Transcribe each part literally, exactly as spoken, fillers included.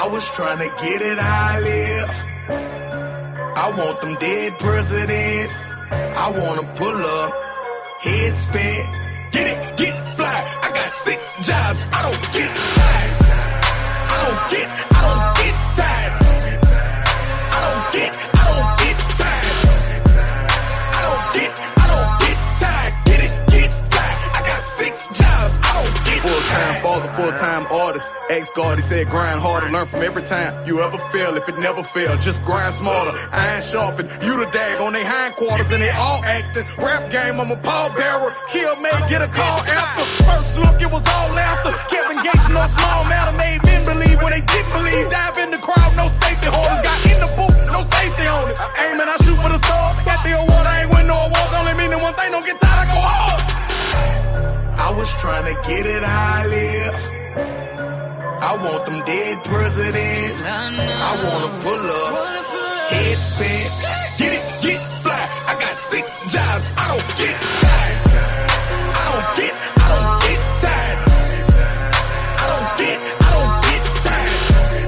I was trying to get it how I live. I want them dead presidents. I wanna pull up, head spin, get it, get fly. I got six jobs, I don't get tired. I don't get, I don't get tired. I don't get, I don't get tired. I don't get, I don't get tired. Get it, get fly. I got six jobs, I don't get tired. Full-time father, full-time artist. Ex-guard, he said grind harder, learn from every time you ever fail. If it never fail, just grind smarter. Iron sharpen, you the dag on they hindquarters and they all acting. Rap game, I'm a pallbearer. Kill May, get a call after. First look, it was all after. Kevin Gates, no small matter, made men believe when they didn't believe. Dive in the crowd, no safety holders. Got in the booth, no safety on it. Aim and I shoot for the stars. Got the award, I ain't win no awards. Only meaning one thing, don't get tired, I go hard. I was trying to get it how I live. I want them dead presidents. I wanna pull up, head spin, get it, get fly. I got six jobs, I don't get tired. I don't get, I don't get tired. I don't get, I don't get tired.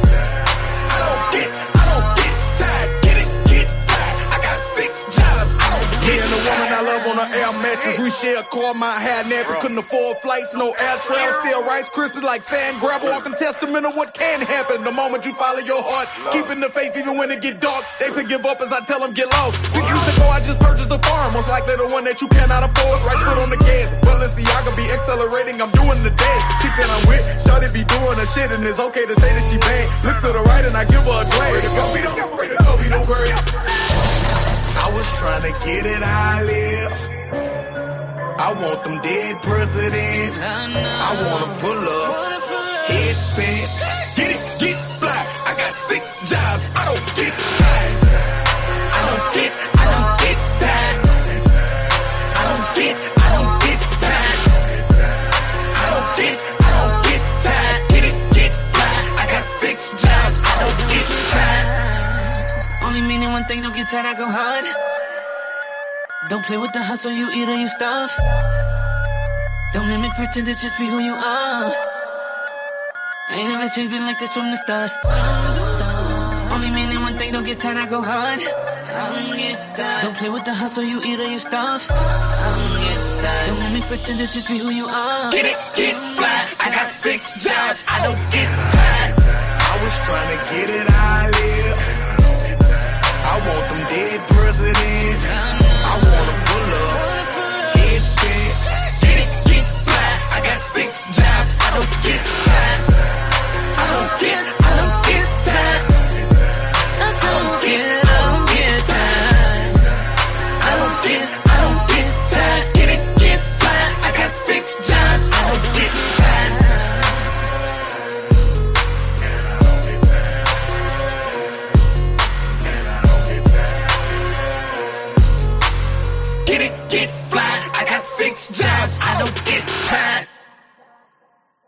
I don't get, I don't get tired. Get it, get fly. I got six jobs, I don't get tired. Me and the woman I love on an air mattress. We share a car, my hair nappy. Couldn't afford flights, no air travel. Still Rice Krispies like sand grabber. Walking testament of what can happen the moment you follow your heart. Keeping the faith even when it get dark. They could give up as I tell them get lost. Six weeks ago I just purchased a farm. Most likely the one that you cannot afford. Right foot on the gas. Well, let's see, I could be accelerating. I'm doing the dance. Chick that I'm with, started be doing her shit. And it's okay to say that she bad. Look to the right and I give her a glance. Go, we don't, we don't, we don't worry. I was trying to get it how I live. I want them dead presidents. I wanna pull up, head spin, get it, get fly. I got six jobs, I don't get tired. I don't get, I don't get tired. I don't get, I don't get tired. I don't get, I don't get tired. Get it, get fly. I got six jobs, I don't get tired. Only meaning one thing, don't get tired, I go hard. Don't play with the hustle, you eat or you starve. Don't mimic, pretend to just be who you are. I ain't never changed, been like this from the start. Only meaning one thing, don't get tired, I go hard. I don't get tired. Don't play with the hustle, you eat or you starve. I don't get tired. Don't mimic, pretend to just be who you are. Get it, get fly. I got six jobs, I don't get tired. I was trying to get it how I live. I want them dead presidents. I wanna pull up, head spin, get it, get fly. I got six jobs, I don't get tired. I don't get, I don't get tired. I don't get, I don't get tired. I don't get, I don't get tired. Get it, get fly. I got six jobs, I don't get tired. Get it, get fly. I got six jobs, I don't get tired.